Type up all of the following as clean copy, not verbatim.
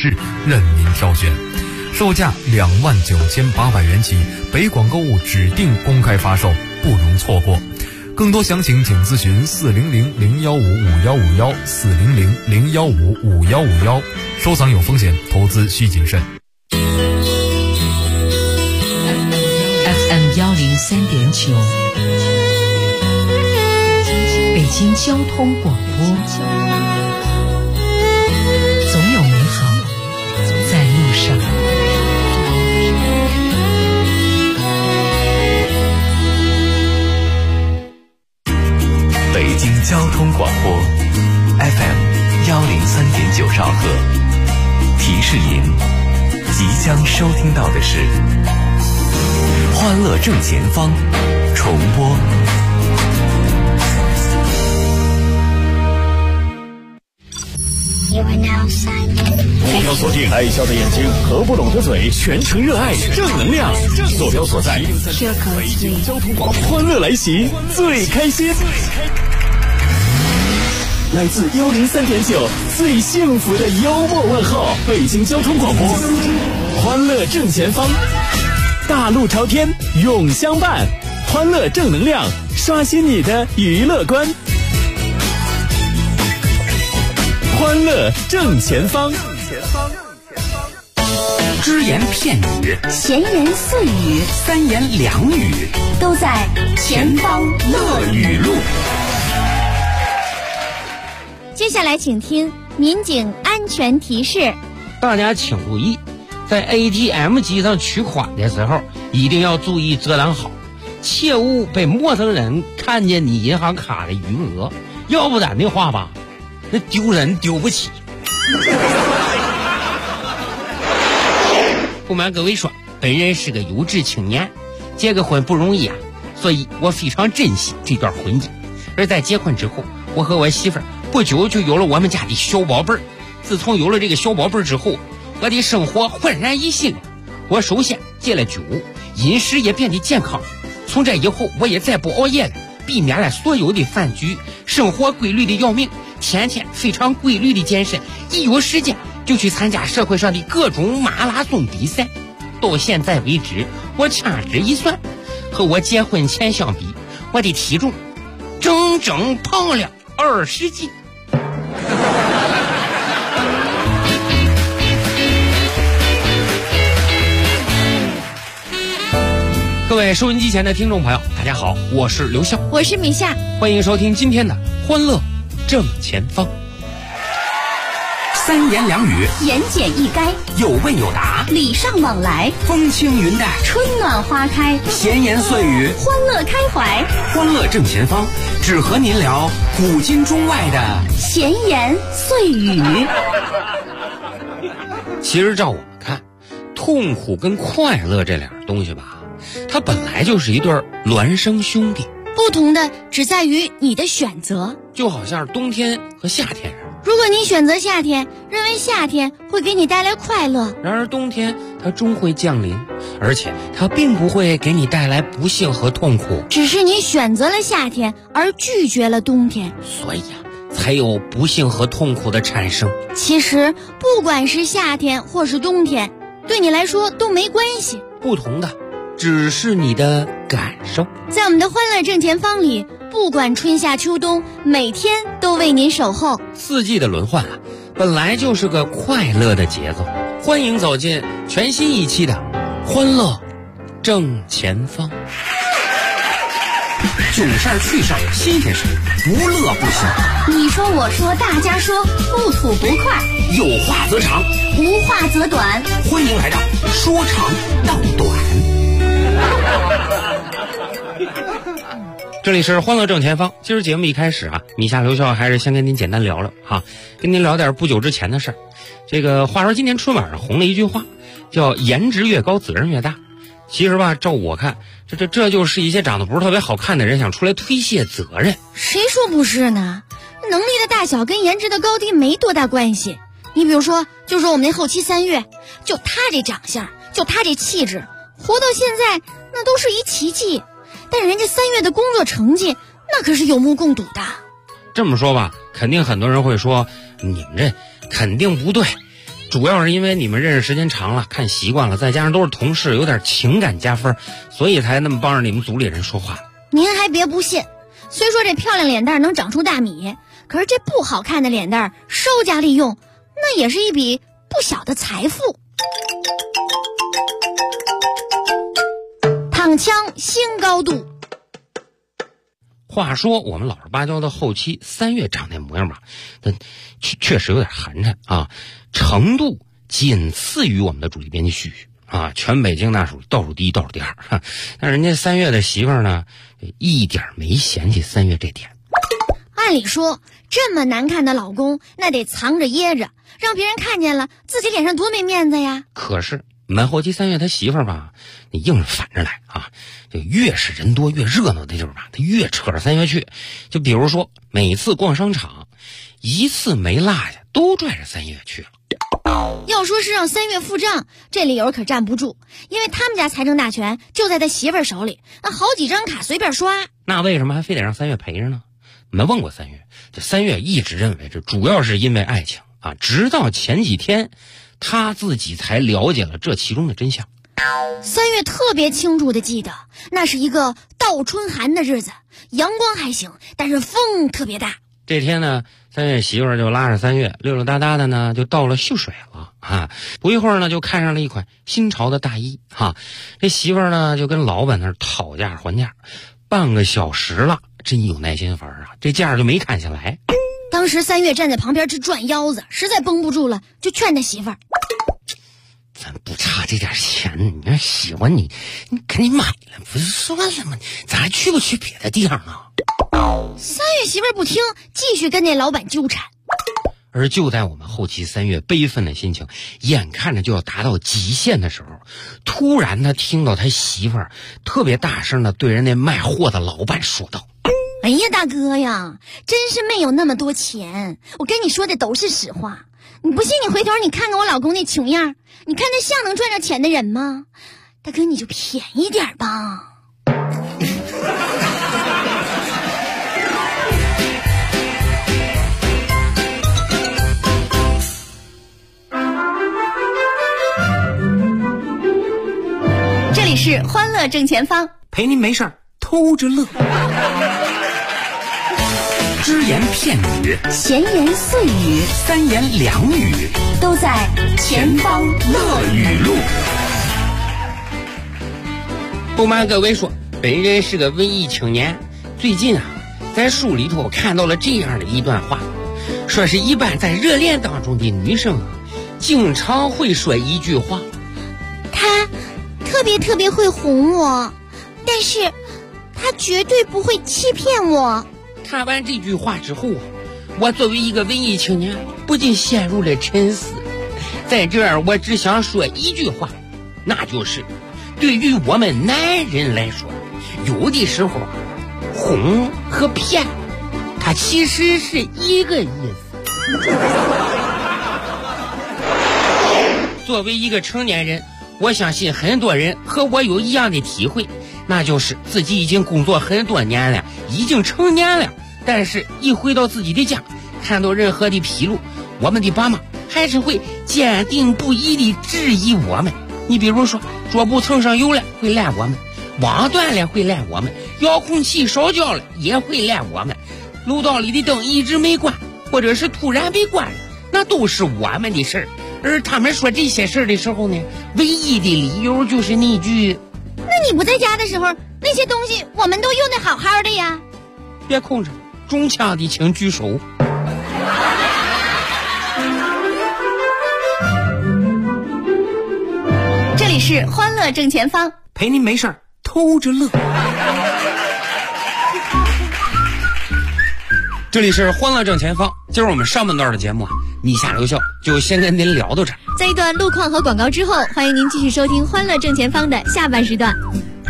市，任您挑选。售价29800元起，北广购物指定公开发售，不容错过。更多详情请咨询400-015-5151，400-015-5151。收藏有风险，投资需谨慎。 FM 103.9，北京交通广播。总有美好在路上。 北京交通广播 FM 103.9兆赫，提示您即将收听到的是欢乐正前方重播。 坐标锁定爱笑的眼睛，合不拢的嘴，全程热爱正能量。坐标所在北京交通广播，欢乐来袭，最开心。来自103.9最幸福的幽默问候，北京交通广播，欢乐正前方，大路朝天永相伴，欢乐正能量，刷新你的娱乐观。欢乐正前方， 只言片语， 闲言碎语， 三言两语， 都在前方乐语录。 接下来请听民警安全提示。 大家请注意，在 ATM 机上取款的时候，一定要注意遮挡好，切勿被陌生人看见你银行卡的余额，要不然的话吧，那丢人丢不起。不瞒各位说，本人是个有志青年，结个婚不容易啊，所以我非常珍惜这段婚姻。而在结婚之后，我和我媳妇儿不久就有了我们家的小宝贝儿。自从有了这个小宝贝儿之后，我的生活焕然一新。我首先戒了酒，饮食也变得健康。从这以后，我也再不熬夜了，避免了所有的饭局，生活规律的要命，天天非常规律的健身，一有时间就去参加社会上的各种马拉松比赛。到现在为止，我掐指一算，和我结婚前相比，我的体重整整胖了20斤。各位收音机前的听众朋友，大家好，我是刘笑， 我是米夏， 欢迎收听今天的欢乐正前方。 三言两语， 言简意赅， 有问有答， 礼尚往来， 风轻云淡， 春暖花开， 闲言碎语， 欢乐开怀。 欢乐正前方，只和您聊古今中外的闲言碎语。 其实照我看，痛苦跟快乐这两样东西吧，它本来就是一对孪生兄弟， 不同的只在于你的选择。 就好像冬天和夏天似的。 如果你选择夏天，认为夏天会给你带来快乐， 然而冬天它终会降临，而且它并不会给你带来不幸和痛苦， 只是你选择了夏天而拒绝了冬天， 所以才有不幸和痛苦的产生。 其实不管是夏天或是冬天，对你来说都没关系， 不同的只是你的感受。 在我们的欢乐正前方里，不管春夏秋冬，每天都为您守候。 四季的轮换本来就是个快乐的节奏。欢迎走进全新一期的欢乐正前方。 囧事儿、趣事儿、新鲜事儿，无乐不休。 你说我说大家说，不吐不快， 有话则长， 无话则短。 欢迎来到说长道短。 这里是欢乐正前方。今儿节目一开始米夏刘笑还是先跟您简单聊聊跟您聊点不久之前的事儿。这个话说今年春晚上红了一句话，叫颜值越高责任越大。其实吧，照我看，这就是一些长得不是特别好看的人想出来推卸责任。 谁说不是呢？能力的大小跟颜值的高低没多大关系。你比如说，就说我们那后期3月，就他这长相，就他这气质，活到现在那都是一奇迹。但是人家3月的工作成绩，那可是有目共睹的。 这么说吧，肯定很多人会说，你们这肯定不对， 主要是因为你们认识时间长了，看习惯了，再加上都是同事，有点情感加分，所以才那么帮着你们组里人说话。 您还别不信，虽说这漂亮脸蛋能长出大米，可是这不好看的脸蛋稍加利用，那也是一笔不小的财富。躺枪新高度。 话说我们老实巴交的后期3月长那模样吧，但确实有点寒碜啊，程度仅次于我们的主力编辑旭旭啊，全北京那属倒数第一倒数第二。但人家3月的媳妇儿呢，一点没嫌弃3月这点。 按理说这么难看的老公，那得藏着掖着，让别人看见了自己脸上多没面子呀。 可是满后期3月他媳妇儿吧，你硬是反着来啊，就越是人多越热闹的地儿吧，他越扯着3月去。就比如说每次逛商场，一次没落下，都拽着3月去了。 要说是让3月付账，这理由可站不住，因为他们家财政大权就在他媳妇儿手里，那好几张卡随便刷。 那为什么还非得让3月陪着呢？你们问过3月，这3月一直认为这主要是因为爱情啊，直到前几天他自己才了解了这其中的真相。 3月特别清楚地记得，那是一个倒春寒的日子，阳光还行，但是风特别大。 这天呢，3月媳妇儿就拉着3月溜溜达达的呢，就到了秀水了啊。不一会儿呢，就看上了一款新潮的大衣哈。这媳妇儿呢，就跟老板那儿讨价还价，半个小时了，真有耐心法啊，这价就没砍下来。 当时3月站在旁边直转腰子，实在绷不住了，就劝他媳妇儿：“ 咱不差这点钱，你要喜欢你赶紧买了，不是说了吗？咱还去不去别的地方啊？”3 月媳妇儿不听，继续跟那老板纠缠。 而就在我们后期3月悲愤的心情眼看着就要达到极限的时候，突然他听到他媳妇儿特别大声的对人那卖货的老板说道：“ 哎呀，大哥呀，真是没有那么多钱，我跟你说的都是实话。你不信你回头你看看我老公那穷样，你看他像能赚着钱的人吗？大哥你就便宜点吧。”这里是欢乐正前方， 陪您没事儿偷着乐。只言片语， 闲言碎语， 三言两语， 都在前方乐语录。 不瞒各位说，本人是个文艺青年。最近啊，在书里头看到了这样的一段话，说是一般在热恋当中的女生啊，经常会说一句话： 他特别会哄我，但是他绝对不会欺骗我。 看完这句话之后啊，我作为一个文艺青年，不禁陷入了沉思。在这儿，我只想说一句话，那就是对于我们男人来说，有的时候哄和骗，它其实是一个意思。作为一个成年人，我相信很多人和我有一样的体会，那就是自己已经工作很多年了，已经成年了，但是一回到自己的家，看到任何的纰漏，我们的爸妈还是会坚定不移地质疑我们。你比如说，桌布蹭上油了会赖我们，网断了会赖我们，遥控器烧焦了也会赖我们，楼道里的灯一直没关，或者是突然被关了，那都是我们的事儿。而他们说这些事儿的时候呢，唯一的理由就是那句： 那你不在家的时候，那些东西我们都用得好好的呀。 别空着，中枪的请举手。 这里是欢乐正前方， 陪您没事儿偷着乐。 这里是欢乐正前方，今儿我们上半段的节目啊，你下留校就先跟您聊到这儿。 在一段路况和广告之后，欢迎您继续收听欢乐正前方的下半时段。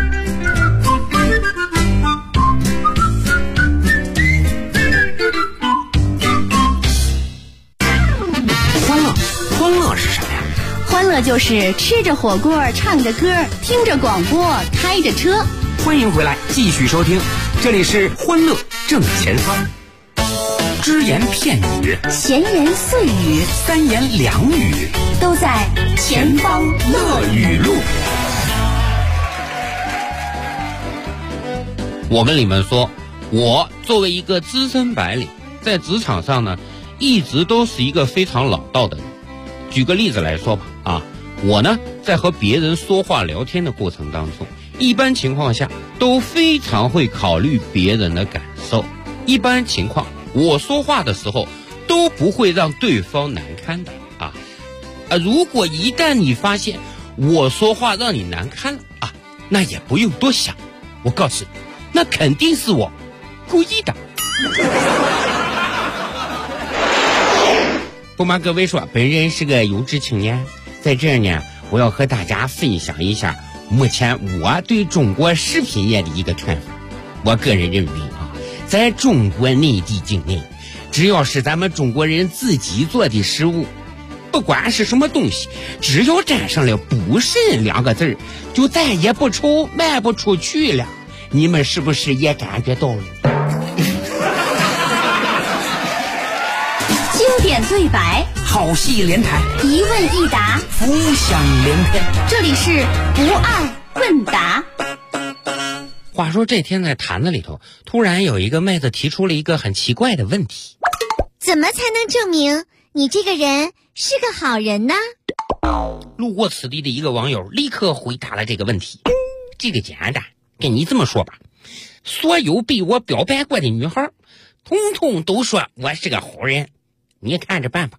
欢乐是什么呀？ 欢乐就是吃着火锅，唱着歌，听着广播，开着车。 欢迎回来，继续收听，这里是欢乐正前方。 只言片语， 闲言碎语， 三言两语， 都在前方乐语录。 我跟你们说，我作为一个资深白领，在职场上呢，一直都是一个非常老道的人。举个例子来说吧，我呢在和别人说话聊天的过程当中，一般情况下都非常会考虑别人的感受。一般情况，我说话的时候都不会让对方难堪的如果一旦你发现我说话让你难堪了那也不用多想，我告诉你，那肯定是我故意的。不瞒各位说，本人是个有志青年，在这儿呢，我要和大家分享一下目前我对中国食品业的一个看法。我个人认为在中国内地境内，只要是咱们中国人自己做的食物，不管是什么东西，只要沾上了不慎两个字，就再也不愁卖不出去了。你们是不是也感觉到了？ 经典对白， 好戏连台， 一问一答， 浮想联翩。 这里是不二问答。 话说这天在坛子里头，突然有一个妹子提出了一个很奇怪的问题： 怎么才能证明你这个人是个好人呢？ 路过此地的一个网友立刻回答了这个问题。这个简单，跟你这么说吧，所有被我表白过的女孩统统都说我是个好人，你看着办吧。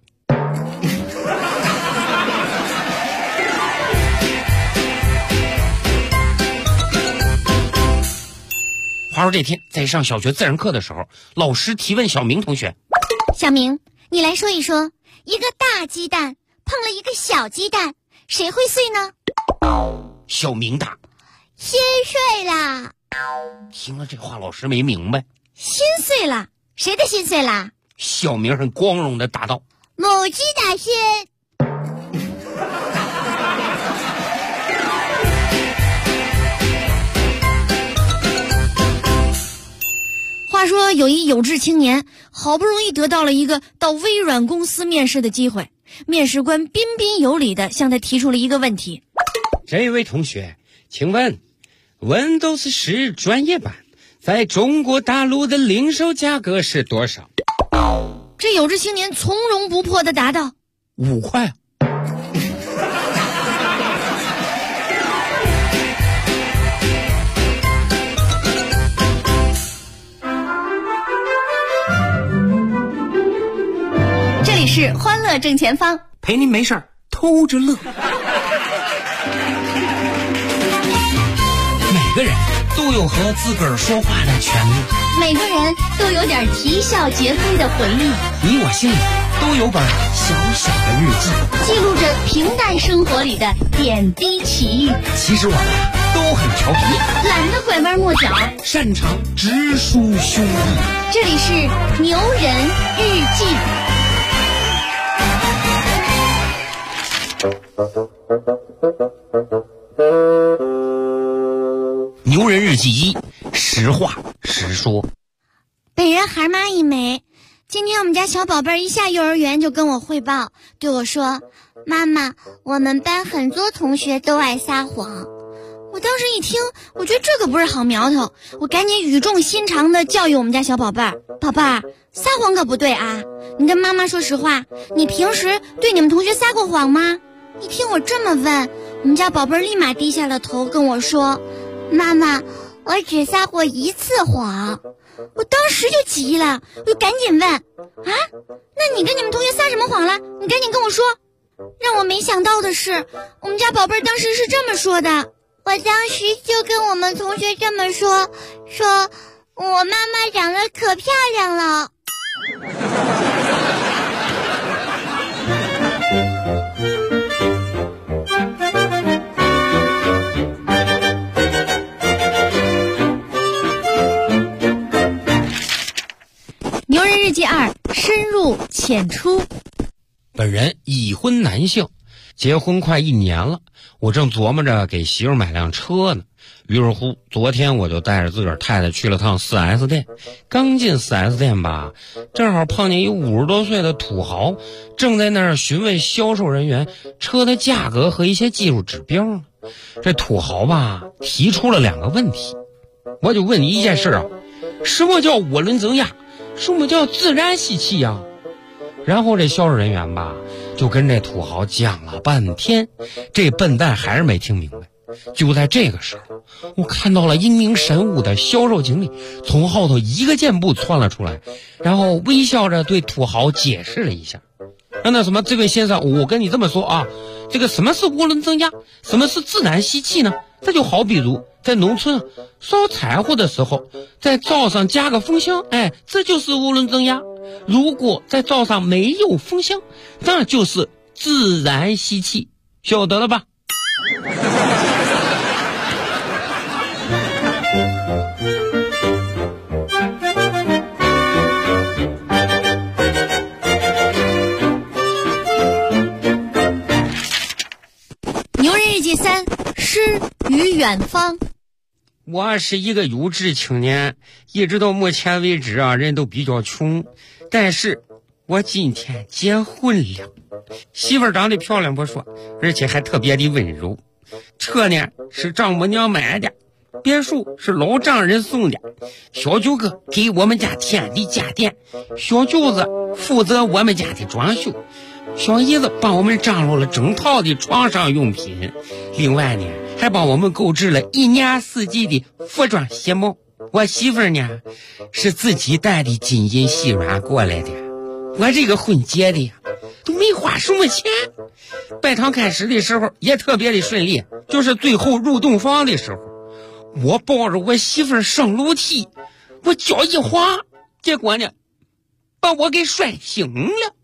话说这天在上小学自然课的时候，老师提问小明同学： 小明，你来说一说，一个大鸡蛋碰了一个小鸡蛋，谁会碎呢？ 小明答： 心碎了。 听了这话，老师没明白。 心碎了，谁的心碎了？ 小明很光荣的答道： 母鸡的心。话说有一有志青年好不容易得到了一个到微软公司面试的机会，面试官彬彬有礼地向他提出了一个问题： 这位同学，请问 Windows 10专业版在中国大陆的零售价格是多少？ 这有志青年从容不迫地答道 ：5块。 这里是欢乐正前方， 陪您没事偷着乐。每个人都有和自个儿说话的权利， 每个人都有点啼笑皆非的回忆， 你我心里都有本小小的日记， 记录着平淡生活里的点滴奇遇。 其实我们都很调皮， 懒得拐弯抹角， 擅长直抒胸臆。 这里是牛人日记。 牛人日记1，实话实说。 本人孩妈一枚，今天我们家小宝贝一下幼儿园就跟我汇报，对我说：妈妈，我们班很多同学都爱撒谎。我当时一听，我觉得这个不是好苗头，我赶紧语重心长地教育我们家小宝贝儿：宝贝儿，撒谎可不对啊！你跟妈妈说实话，你平时对你们同学撒过谎吗？一听我这么问，我们家宝贝儿立马低下了头跟我说：妈妈，我只撒过1次谎。我当时就急了，我就赶紧问：那你跟你们同学撒什么谎了？你赶紧跟我说。让我没想到的是，我们家宝贝儿当时是这么说的：我当时就跟我们同学这么说我妈妈长得可漂亮了。 牛人日记2，深入浅出。 本人已婚男性， 结婚快1年了，我正琢磨着给媳妇买辆车呢。于是乎，昨天我就带着自个儿太太去了趟 4S 店。刚进 4S 店吧，正好碰见一50多岁的土豪，正在那儿询问销售人员车的价格和一些技术指标呢。这土豪吧，提出了2个问题。我就问你一件事啊，什么叫涡轮增压？什么叫自然吸气呀？然后这销售人员吧，就跟这土豪讲了半天，这笨蛋还是没听明白。就在这个时候，我看到了英明神武的销售经理从后头一个箭步窜了出来，然后微笑着对土豪解释了一下。那什么，这位先生，我跟你这么说啊，这个什么是涡轮增压，什么是自然吸气呢？这就好比如在农村烧柴火的时候，在灶上加个风箱，这就是涡轮增压。如果在灶上没有风箱，那就是自然吸气，晓得了吧？ 牛人日记3，诗与远方。 我是一个有志青年，一直到目前为止啊，人都比较穷，但是我今天结婚了，媳妇儿长得漂亮不说，而且还特别的温柔。车呢是丈母娘买的，别墅是老丈人送的，小舅哥给我们家添的家电，小舅子负责我们家的装修，小姨子帮我们张罗了整套的床上用品，另外呢还帮我们购置了1年4季的服装鞋帽。我媳妇儿呢是自己带的金银细软过来的，我这个婚结的呀都没花什么钱，拜堂开始的时候也特别的顺利，就是最后入洞房的时候，我抱着我媳妇儿上楼梯，我脚一滑，结果呢把我给摔醒了。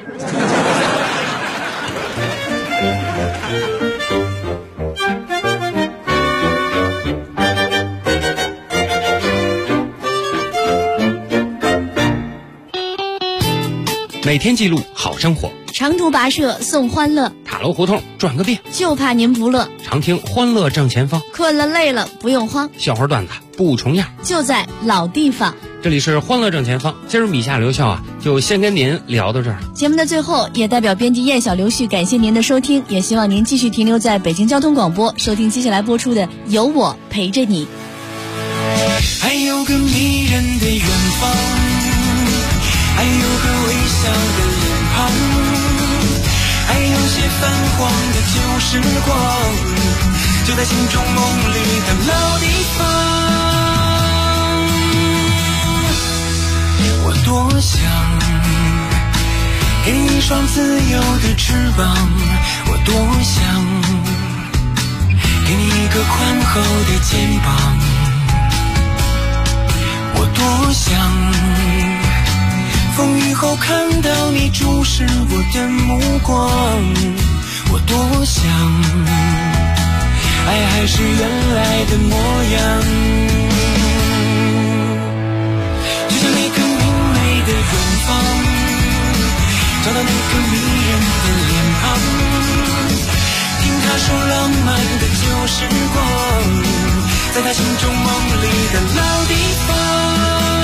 每天记录好生活， 长途跋涉送欢乐， 塔楼胡同转个遍， 就怕您不乐。 常听欢乐正前方， 困了累了不用慌， 笑话段子不重样， 就在老地方。 这里是欢乐正前方，今儿米夏刘笑啊，就先跟您聊到这儿。 节目的最后，也代表编辑燕小刘旭感谢您的收听，也希望您继续停留在北京交通广播，收听接下来播出的《有我陪着你》。 还有个迷人的远方，还有个微笑的脸庞，还有些泛黄的旧时光，就在心中梦里的老地方。我多想给你一双自由的翅膀，我多想给你一个宽厚的肩膀，我多想风雨后看到你注视我的目光，我多想爱还是原来的模样，就像那个明媚的远方，找到那个迷人的脸庞，听他说浪漫的旧时光，在他心中梦里的老地方。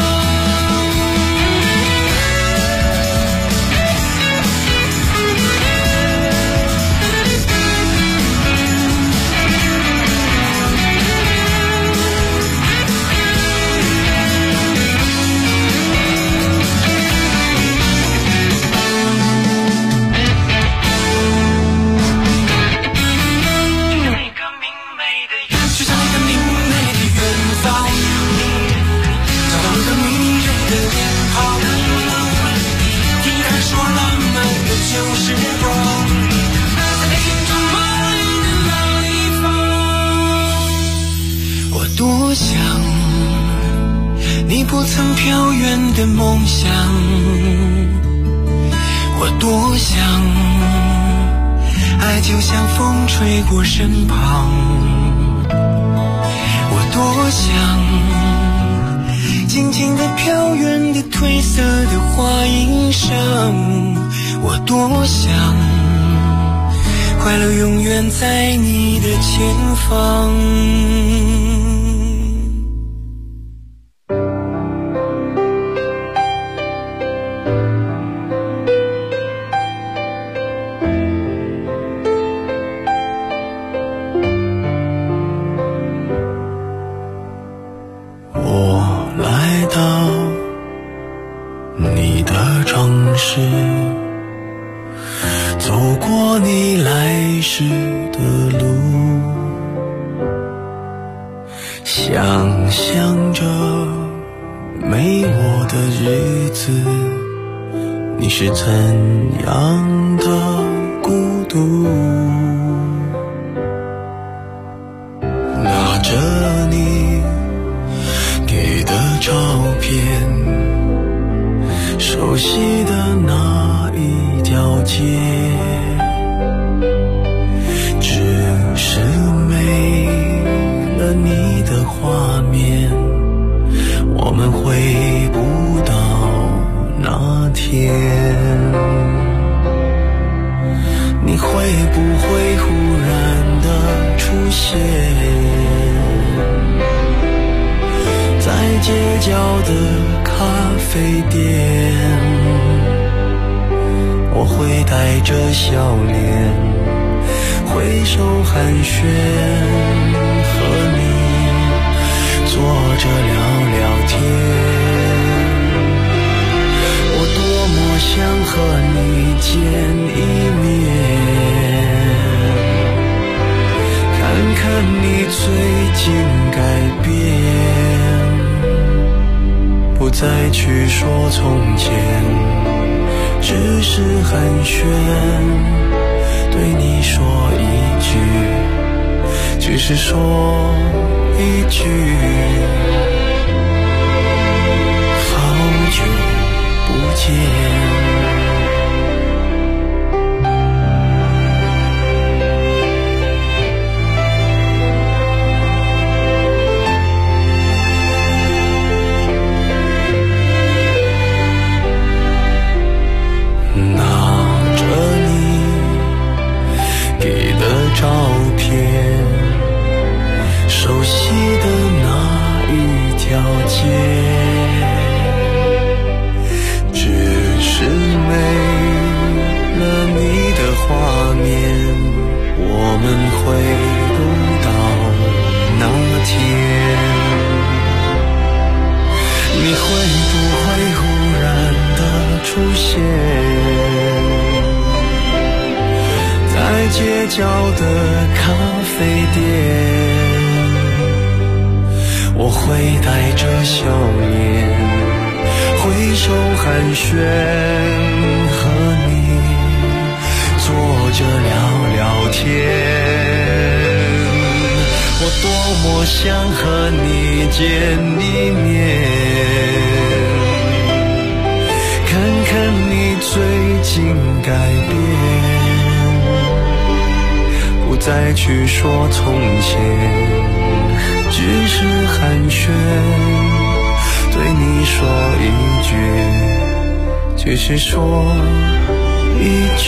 多想你不曾飘远的梦想，我多想爱就像风吹过身旁，我多想静静地飘远的褪色的花衣裳，我多想快乐永远在你的前方。 走过你来时的路，想象着没我的日子，你是怎样的孤独。拿着你给的照片，熟悉的那一条街，只是没了你的画面，我们回不到那天。你会不会忽然的出现在街角的咖啡店？我会带着笑脸挥手寒暄，和你坐着聊聊天。我多么想和你见一面，看看你最近改变，不再去说从前，只是寒暄，对你说一句，只是说一句，好久不见。照片，熟悉的那一条街，只是没了你的画面，我们回不到那天。你会不会忽然的出现在街角的咖啡店？我会带着笑脸挥手寒暄，和你坐着聊聊天。我多么想和你见一面，看看你最近改变，不再去说从前，只是寒暄，对你说一句，只是说一句，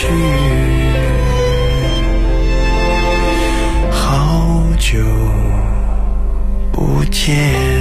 好久不见。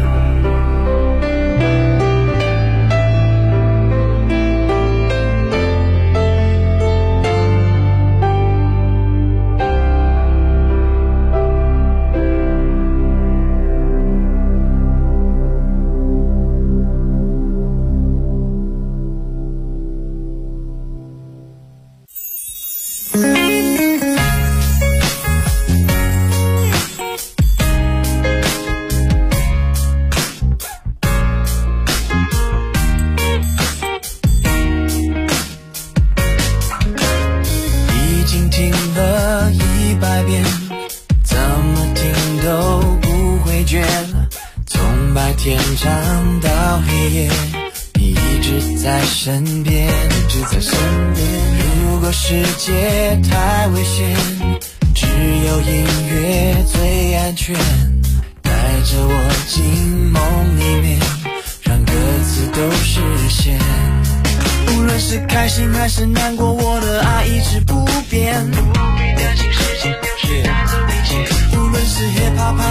如果世界太危险，只有音乐最安全，带着我进梦里面，让歌词都实现。无论是开心还是难过，我的爱一直不变。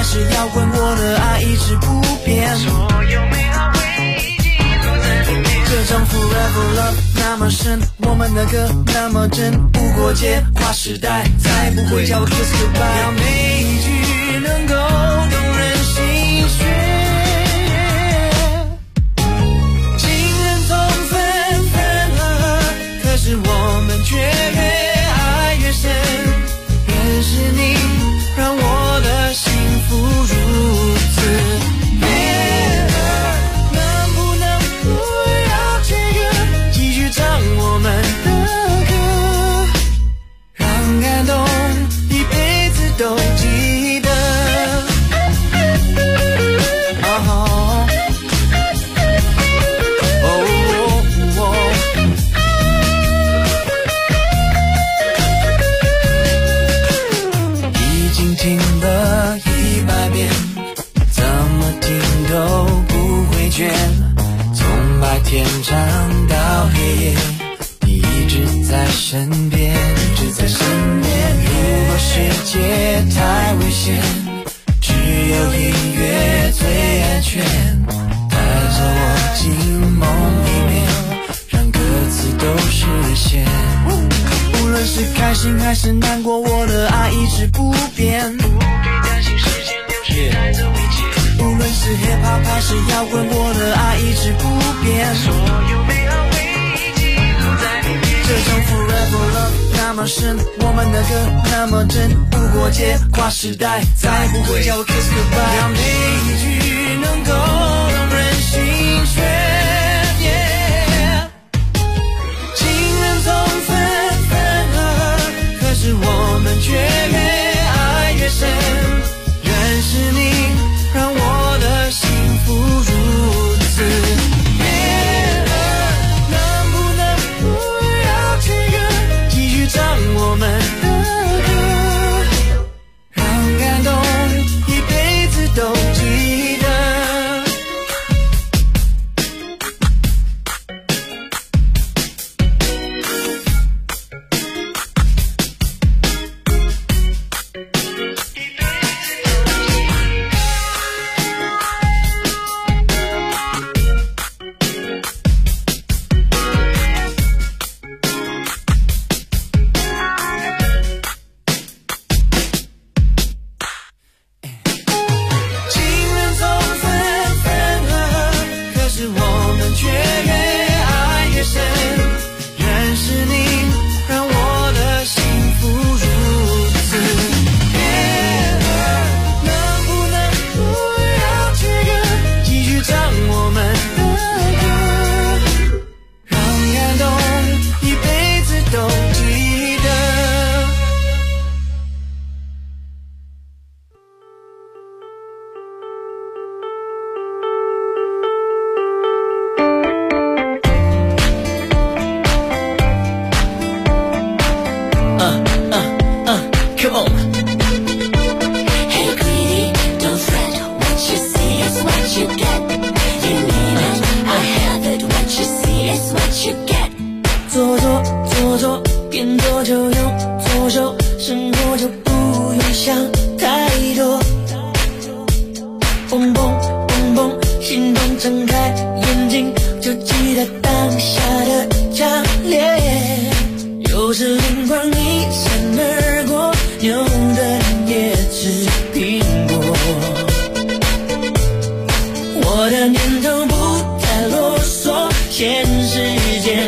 是摇滚，我的爱一直不变。所有美好回忆记录在里面。这张 Forever Love 那么深，我们的歌那么真，不过界跨时代，再不会叫我 Kiss Goodbye。要每一句能够动人心弦。情人总分分合合，可是我们却越爱越深。认识你，让我的幸福如此悦耳。能不能不要这个，继续唱我们的歌，让感动一辈子都记得。已经听了100遍，怎么听都不会倦。从白天唱到黑夜，你一直在身边，一直在身边。如果世界太危险，只有音乐最安全，带着我进梦里面，让歌词都实现。无论是开心还是难过，我的爱一直不变。不必担心时间流逝带走一切。无论是 hip hop 还是摇滚，我的爱一直不变。所有美好回忆记录在里面。这种 Forever Love 那么深，我们的歌那么真，不过界跨时代，再不会叫我 Kiss Goodbye。让每一句能够动人心弦。情人总分分合合，可是我们却越爱越深。认识你，让我的幸福如此悦耳。能不能不要这个，继续唱我们的歌，让感动一辈子都记得。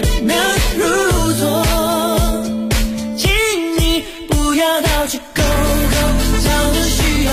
到处勾